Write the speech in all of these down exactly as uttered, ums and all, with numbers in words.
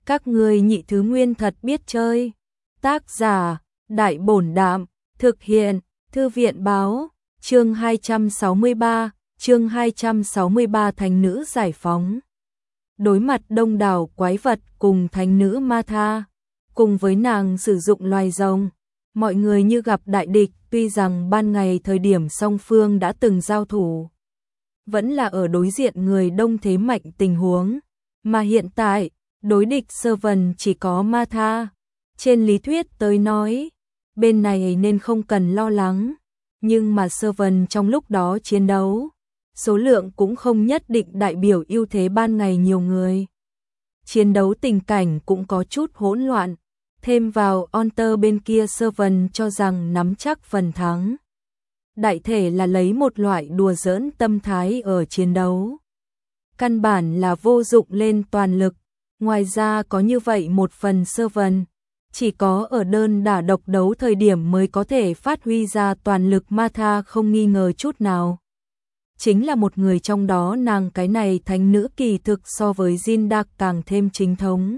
Các ngươi nhị thứ nguyên thật biết chơi. Tác giả, Đại Bổn Đạm, thực hiện, Thư viện Báo, chương hai trăm sáu mươi ba, chương hai trăm sáu mươi ba thánh nữ giải phóng. Đối mặt đông đảo quái vật cùng thánh nữ Martha, cùng với nàng sử dụng loài rồng, mọi người như gặp đại địch, tuy rằng ban ngày thời điểm song phương đã từng giao thủ, vẫn là ở đối diện người đông thế mạnh tình huống, mà hiện tại, đối địch Servant chỉ có Martha. Trên lý thuyết tới nói, bên này nên không cần lo lắng, nhưng mà Servant trong lúc đó chiến đấu, số lượng cũng không nhất định đại biểu ưu thế ban ngày nhiều người. Chiến đấu tình cảnh cũng có chút hỗn loạn, thêm vào Hunter bên kia Servant cho rằng nắm chắc phần thắng. Đại thể là lấy một loại đùa giỡn tâm thái ở chiến đấu. Căn bản là vô dụng lên toàn lực, ngoài ra có như vậy một phần Servant, chỉ có ở đơn đả độc đấu thời điểm mới có thể phát huy ra toàn lực. Martha không nghi ngờ chút nào. Chính là một người trong đó, nàng cái này thánh nữ kỳ thực so với Jin Dark càng thêm chính thống.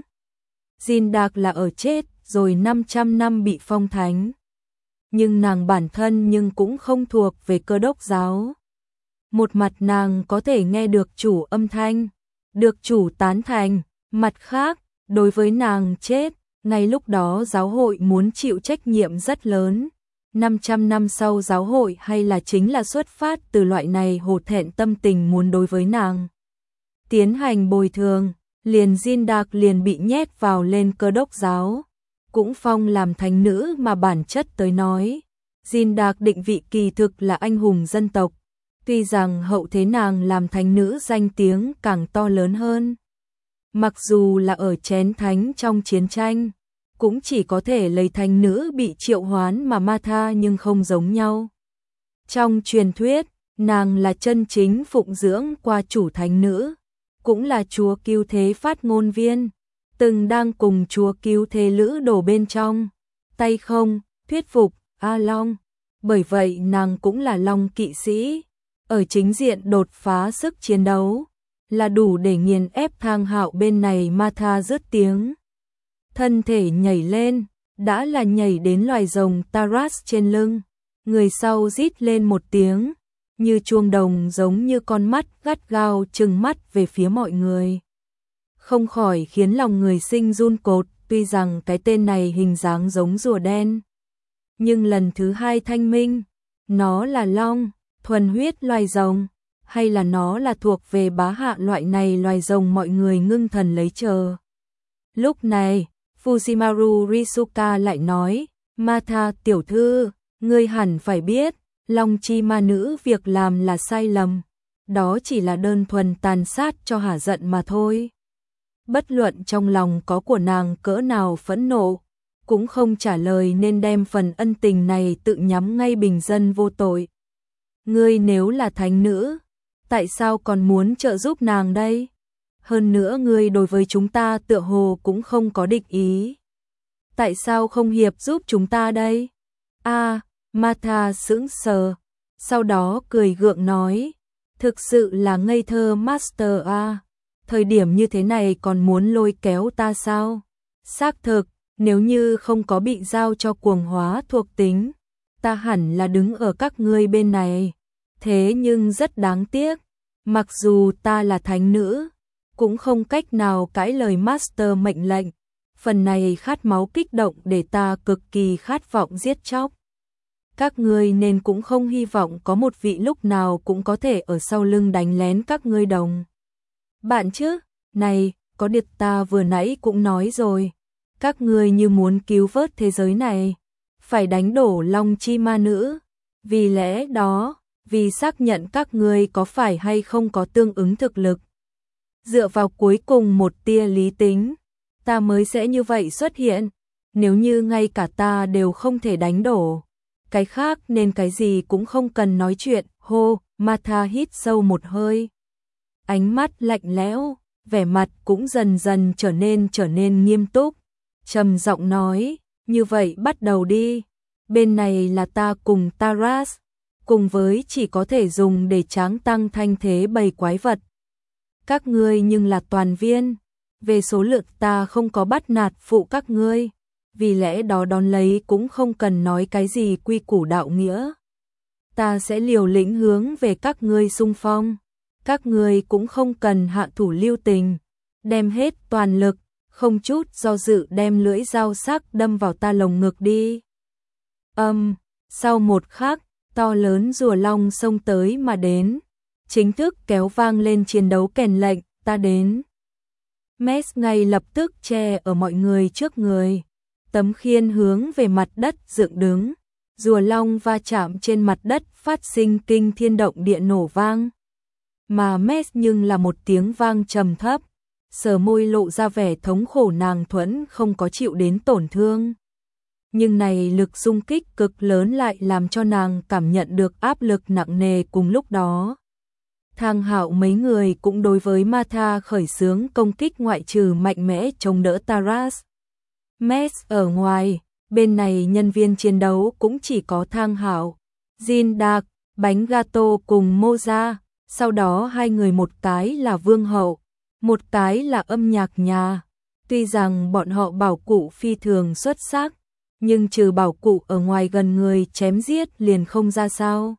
Jin Dark là ở chết rồi năm trăm năm bị phong thánh. Nhưng nàng bản thân nhưng cũng không thuộc về Cơ Đốc giáo. Một mặt nàng có thể nghe được chủ âm thanh, được chủ tán thành, mặt khác, đối với nàng chết, ngay lúc đó giáo hội muốn chịu trách nhiệm rất lớn. năm trăm năm sau giáo hội hay là chính là xuất phát từ loại này hổ thẹn tâm tình muốn đối với nàng tiến hành bồi thường, liền Jin Dark liền bị nhét vào lên Cơ Đốc giáo, cũng phong làm thánh nữ, mà bản chất tới nói, Jin Dark định vị kỳ thực là anh hùng dân tộc, tuy rằng hậu thế nàng làm thánh nữ danh tiếng càng to lớn hơn. Mặc dù là ở chén thánh trong chiến tranh, cũng chỉ có thể lấy thánh nữ bị triệu hoán, mà Martha nhưng không giống nhau. Trong truyền thuyết, nàng là chân chính phụng dưỡng qua chủ thánh nữ, cũng là chúa cứu thế phát ngôn viên, từng đang cùng chúa cứu thế lữ đổ bên trong, tay không, thuyết phục, A Long. Bởi vậy nàng cũng là Long kỵ sĩ, ở chính diện đột phá sức chiến đấu, là đủ để nghiền ép Thang Hạo bên này. Martha rứt tiếng, thân thể nhảy lên, đã là nhảy đến loài rồng Taras trên lưng, người sau rít lên một tiếng, như chuông đồng giống như con mắt gắt gao trừng mắt về phía mọi người. Không khỏi khiến lòng người sinh run cột, tuy rằng cái tên này hình dáng giống rùa đen, nhưng lần thứ hai thanh minh, nó là long, thuần huyết loài rồng, hay là nó là thuộc về bá hạ loại này loài rồng, mọi người ngưng thần lấy chờ. Lúc này, Fujimaru Risuka lại nói, Martha tiểu thư, ngươi hẳn phải biết, Long chi ma nữ việc làm là sai lầm, đó chỉ là đơn thuần tàn sát cho hả giận mà thôi. Bất luận trong lòng có của nàng cỡ nào phẫn nộ, cũng không trả lời nên đem phần ân tình này tự nhắm ngay bình dân vô tội. Ngươi nếu là thánh nữ, tại sao còn muốn trợ giúp nàng đây? Hơn nữa ngươi đối với chúng ta tựa hồ cũng không có địch ý. Tại sao không hiệp giúp chúng ta đây? A, à, Martha sững sờ, sau đó cười gượng nói, thực sự là ngây thơ Master a, à, thời điểm như thế này còn muốn lôi kéo ta sao? Xác thực, nếu như không có bị giao cho cuồng hóa thuộc tính, ta hẳn là đứng ở các ngươi bên này. Thế nhưng rất đáng tiếc, mặc dù ta là thánh nữ, cũng không cách nào cãi lời Master mệnh lệnh. Phần này khát máu kích động để ta cực kỳ khát vọng giết chóc. Các ngươi nên cũng không hy vọng có một vị lúc nào cũng có thể ở sau lưng đánh lén các ngươi đồng. Bạn chứ, này, có điệp ta vừa nãy cũng nói rồi, các ngươi như muốn cứu vớt thế giới này, phải đánh đổ Long chi ma nữ. Vì lẽ đó, vì xác nhận các ngươi có phải hay không có tương ứng thực lực, dựa vào cuối cùng một tia lý tính, ta mới sẽ như vậy xuất hiện. Nếu như ngay cả ta đều không thể đánh đổ, cái khác nên cái gì cũng không cần nói chuyện. Hô, Martha hít sâu một hơi, ánh mắt lạnh lẽo, vẻ mặt cũng dần dần trở nên trở nên nghiêm túc, trầm giọng nói, như vậy bắt đầu đi. Bên này là ta cùng Taras, cùng với chỉ có thể dùng để tráng tăng thanh thế bầy quái vật. Các ngươi nhưng là toàn viên, về số lượng ta không có bắt nạt phụ các ngươi, vì lẽ đó đón lấy cũng không cần nói cái gì quy củ đạo nghĩa. Ta sẽ liều lĩnh hướng về các ngươi xung phong, các ngươi cũng không cần hạ thủ lưu tình, đem hết toàn lực, không chút do dự đem lưỡi dao sắc đâm vào ta lồng ngực đi. Âm, um, sau một khắc, to lớn rùa long xông tới mà đến, chính thức kéo vang lên chiến đấu kèn lệnh, ta đến. Mess ngay lập tức che ở mọi người trước người, tấm khiên hướng về mặt đất dựng đứng, rùa long va chạm trên mặt đất phát sinh kinh thiên động địa nổ vang. Mà Mess nhưng là một tiếng vang trầm thấp, sờ môi lộ ra vẻ thống khổ, nàng thuẫn không có chịu đến tổn thương. Nhưng này lực xung kích cực lớn lại làm cho nàng cảm nhận được áp lực nặng nề. Cùng lúc đó, Thang Hạo mấy người cũng đối với Martha khởi xướng công kích, ngoại trừ mạnh mẽ chống đỡ Taras, Mess ở ngoài, bên này nhân viên chiến đấu cũng chỉ có Thang Hạo, Jin Dark, Bánh Gato cùng Moza, sau đó hai người, một cái là Vương Hậu, một cái là âm nhạc nhà. Tuy rằng bọn họ bảo cụ phi thường xuất sắc, nhưng trừ bảo cụ ở ngoài gần người chém giết liền không ra sao.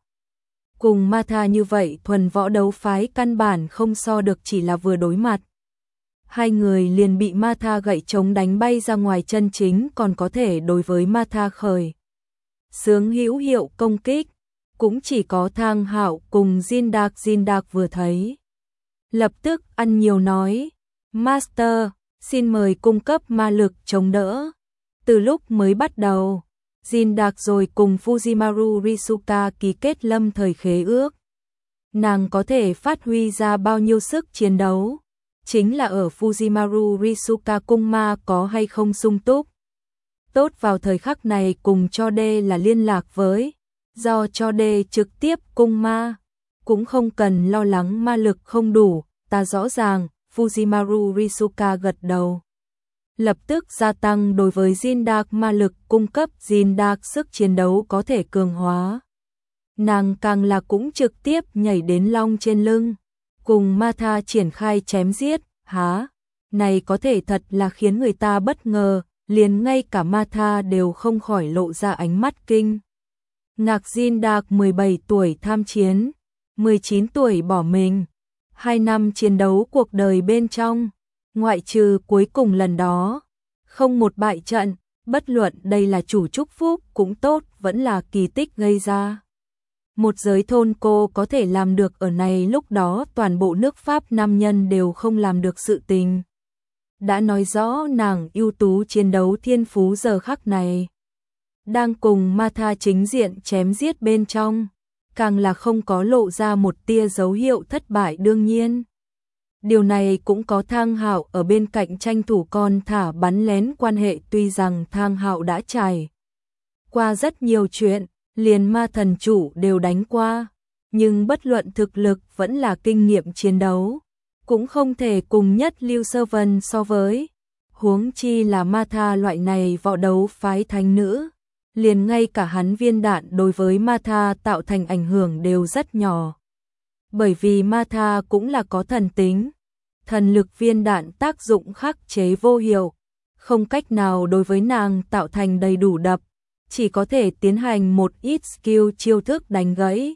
Cùng Martha như vậy thuần võ đấu phái căn bản không so được, chỉ là vừa đối mặt. Hai người liền bị Martha gậy chống đánh bay ra ngoài, chân chính còn có thể đối với Martha khởi xướng hữu hiệu công kích, cũng chỉ có Thang Hạo cùng Jin Dark. Jin Dark vừa thấy, lập tức ăn nhiều nói, Master, xin mời cung cấp ma lực chống đỡ. Từ lúc mới bắt đầu, Jin Dark rồi cùng Fujimaru Risuka ký kết lâm thời khế ước. Nàng có thể phát huy ra bao nhiêu sức chiến đấu, chính là ở Fujimaru Risuka cung ma có hay không sung túc. Tốt vào thời khắc này cùng cho đê là liên lạc với, do cho đê trực tiếp cung ma, cũng không cần lo lắng ma lực không đủ, ta rõ ràng. Fujimaru Risuka gật đầu, lập tức gia tăng đối với Jin Dark ma lực cung cấp. Jin Dark sức chiến đấu có thể cường hóa, nàng càng là cũng trực tiếp nhảy đến long trên lưng, cùng Martha triển khai chém giết. Há, này có thể thật là khiến người ta bất ngờ, liền ngay cả Martha đều không khỏi lộ ra ánh mắt kinh ngạc. Jin Dark mười bảy tuổi tham chiến, mười chín tuổi bỏ mình, hai năm chiến đấu cuộc đời bên trong, ngoại trừ cuối cùng lần đó, không một bại trận, bất luận đây là chủ chúc phúc cũng tốt, vẫn là kỳ tích gây ra. Một giới thôn cô có thể làm được ở này lúc đó toàn bộ nước Pháp nam nhân đều không làm được sự tình. Đã nói rõ nàng ưu tú chiến đấu thiên phú giờ khắc này. Đang cùng Martha chính diện chém giết bên trong, càng là không có lộ ra một tia dấu hiệu thất bại. Đương nhiên, điều này cũng có Thang Hạo ở bên cạnh tranh thủ con thả bắn lén quan hệ. Tuy rằng Thang Hạo đã trải qua rất nhiều chuyện, liền ma thần chủ đều đánh qua, nhưng bất luận thực lực vẫn là kinh nghiệm chiến đấu, cũng không thể cùng nhất Lưu Sơ Vân so với. Huống chi là Martha loại này võ đấu phái thánh nữ, liền ngay cả hắn viên đạn đối với Martha tạo thành ảnh hưởng đều rất nhỏ. Bởi vì Martha cũng là có thần tính, thần lực viên đạn tác dụng khắc chế vô hiệu, không cách nào đối với nàng tạo thành đầy đủ đập, chỉ có thể tiến hành một ít skill chiêu thức đánh gãy.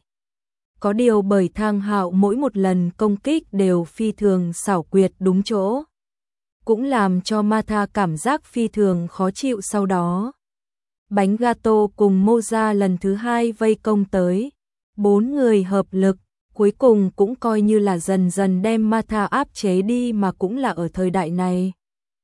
Có điều bởi Thang Hạo mỗi một lần công kích đều phi thường xảo quyệt đúng chỗ, cũng làm cho Martha cảm giác phi thường khó chịu. Sau đó, Bánh Gato cùng Moza lần thứ hai vây công tới, bốn người hợp lực, cuối cùng cũng coi như là dần dần đem Martha áp chế đi. Mà cũng là ở thời đại này,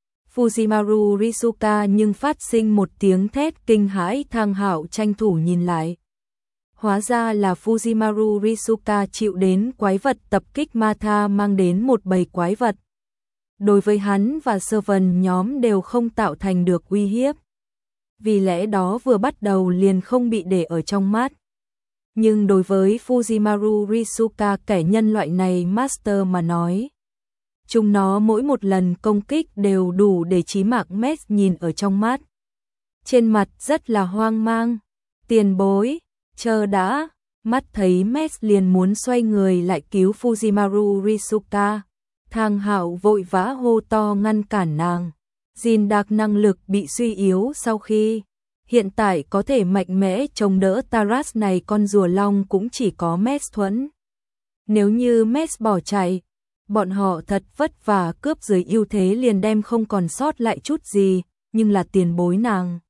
Fujimaru Risuka nhưng phát sinh một tiếng thét kinh hãi. Thang Hạo tranh thủ nhìn lại, hóa ra là Fujimaru Risuka chịu đến quái vật tập kích. Martha mang đến một bầy quái vật, đối với hắn và Sơ Vân nhóm đều không tạo thành được uy hiếp, vì lẽ đó vừa bắt đầu liền không bị để ở trong mắt. Nhưng đối với Fujimaru Risuka, kẻ nhân loại này master mà nói, chúng nó mỗi một lần công kích đều đủ để chí mạng. Mess nhìn ở trong mắt, trên mặt rất là hoang mang. Tiền bối, chờ đã. Mắt thấy Mess liền muốn xoay người lại cứu Fujimaru Risuka, Thang Hạo vội vã hô to ngăn cản nàng. Jin Dark năng lực bị suy yếu sau khi hiện tại có thể mạnh mẽ chống đỡ Taras này, con rùa long cũng chỉ có Mess thuẫn. Nếu như Mess bỏ chạy, bọn họ thật vất vả cướp dưới ưu thế liền đem không còn sót lại chút gì, nhưng là tiền bối nàng.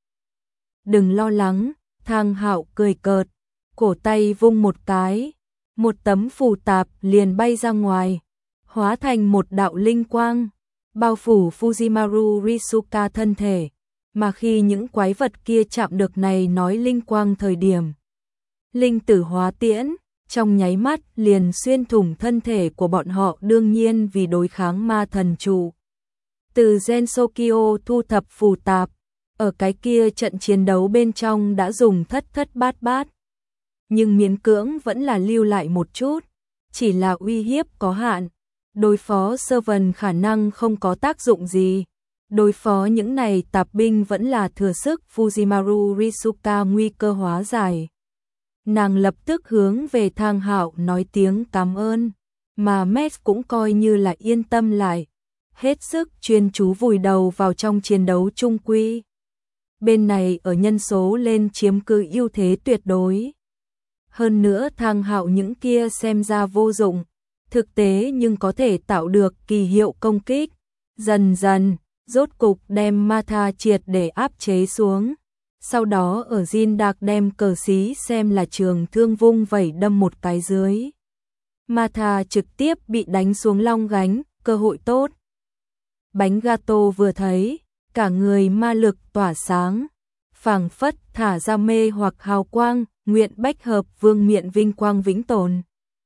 Đừng lo lắng, Thang Hạo cười cợt, cổ tay vung một cái, một tấm phù tạp liền bay ra ngoài, hóa thành một đạo linh quang, bao phủ Fujimaru Risuka thân thể, mà khi những quái vật kia chạm được này nói linh quang thời điểm. Linh tử hóa tiễn, trong nháy mắt liền xuyên thủng thân thể của bọn họ, đương nhiên vì đối kháng ma thần trụ. Từ Gensokyo thu thập phù tạp, ở cái kia trận chiến đấu bên trong đã dùng thất thất bát bát. Nhưng miễn cưỡng vẫn là lưu lại một chút, chỉ là uy hiếp có hạn. Đối phó Servant khả năng không có tác dụng gì. Đối phó những này tạp binh vẫn là thừa sức. Fujimaru Risuka nguy cơ hóa giải. Nàng lập tức hướng về Thang Hạo nói tiếng cảm ơn, mà Mess cũng coi như là yên tâm lại, hết sức chuyên chú vùi đầu vào trong chiến đấu chung quy. Bên này ở nhân số lên chiếm cứ ưu thế tuyệt đối. Hơn nữa Thang Hạo những kia xem ra vô dụng, thực tế nhưng có thể tạo được kỳ hiệu công kích. Dần dần, rốt cục đem Martha triệt để áp chế xuống. Sau đó ở Jin Dark đem cờ xí xem là trường thương vung vẩy đâm một cái dưới. Martha trực tiếp bị đánh xuống long gánh, cơ hội tốt. Bánh gato vừa thấy, cả người ma lực tỏa sáng, phảng phất thả ra mê hoặc hào quang, nguyện bách hợp vương miện vinh quang vĩnh tồn.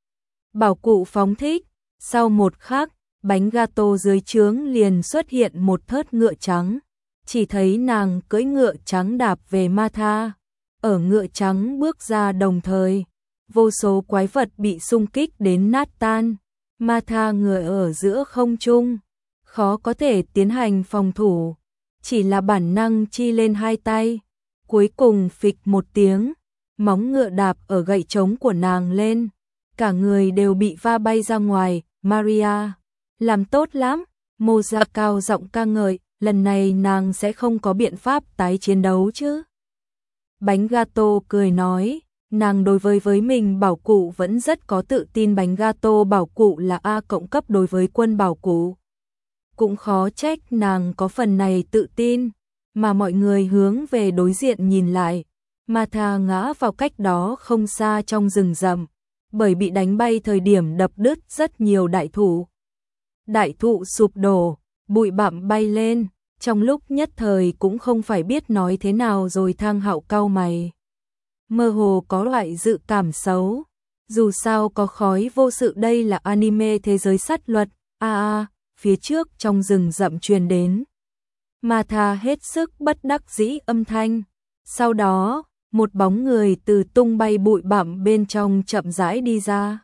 Bảo cụ phóng thích, sau một khắc, bánh gato dưới trướng liền xuất hiện một thớt ngựa trắng. Chỉ thấy nàng cưỡi ngựa trắng đạp về Martha, ở ngựa trắng bước ra đồng thời, vô số quái vật bị xung kích đến nát tan. Martha ngựa ở giữa không trung, khó có thể tiến hành phòng thủ, chỉ là bản năng chi lên hai tay. Cuối cùng phịch một tiếng, móng ngựa đạp ở gậy trống của nàng lên, cả người đều bị va bay ra ngoài. Maria, làm tốt lắm, Moza cao giọng ca ngợi. Lần này nàng sẽ không có biện pháp tái chiến đấu chứ. Bánh gato cười nói, nàng đối với với mình bảo cụ vẫn rất có tự tin. Bánh gato bảo cụ là A cộng cấp đối với quân bảo cụ. Cũng khó trách nàng có phần này tự tin, mà mọi người hướng về đối diện nhìn lại. Martha ngã vào cách đó không xa trong rừng rậm, bởi bị đánh bay thời điểm đập đứt rất nhiều đại thụ. Đại thụ sụp đổ, bụi bặm bay lên, trong lúc nhất thời cũng không phải biết nói thế nào rồi. Thang Hạo cau mày, mơ hồ có loại dự cảm xấu, dù sao có khói vô sự, đây là anime thế giới sát luật. A a, phía trước trong rừng rậm truyền đến Martha hết sức bất đắc dĩ âm thanh. Sau đó, một bóng người từ tung bay bụi bặm bên trong chậm rãi đi ra.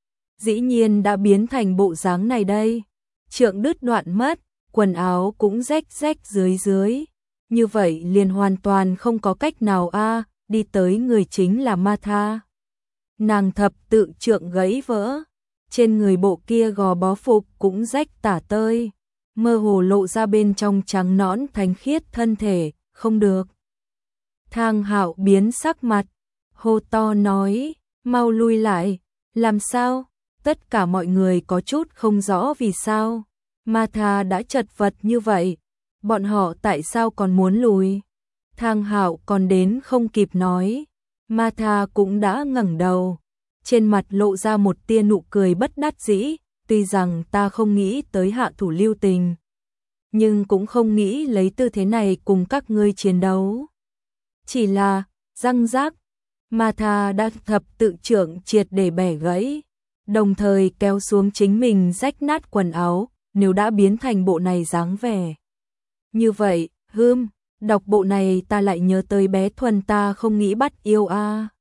Dĩ nhiên đã biến thành bộ dáng này đây, trượng đứt đoạn mất, quần áo cũng rách rách dưới dưới, như vậy liền hoàn toàn không có cách nào a. Đi tới người chính là Martha. Nàng thập tự trượng gãy vỡ, trên người bộ kia gò bó phục cũng rách tả tơi, mơ hồ lộ ra bên trong trắng nõn thánh khiết thân thể. Không được. Thang Hạo biến sắc mặt, hô to nói, mau lui lại. Làm sao? Tất cả mọi người có chút không rõ vì sao Martha đã chật vật như vậy, bọn họ tại sao còn muốn lùi. Thang Hạo còn đến không kịp nói, Martha cũng đã ngẩng đầu, trên mặt lộ ra một tia nụ cười bất đắc dĩ. Tuy rằng ta không nghĩ tới hạ thủ lưu tình, nhưng cũng không nghĩ lấy tư thế này cùng các ngươi chiến đấu. Chỉ là, răng rác, Martha đã thập tự trưởng triệt để bẻ gãy, đồng thời kéo xuống chính mình rách nát quần áo. Nếu đã biến thành bộ này dáng vẻ như vậy, hưm, đọc bộ này ta lại nhớ tới bé Thuần, ta không nghĩ bắt yêu a.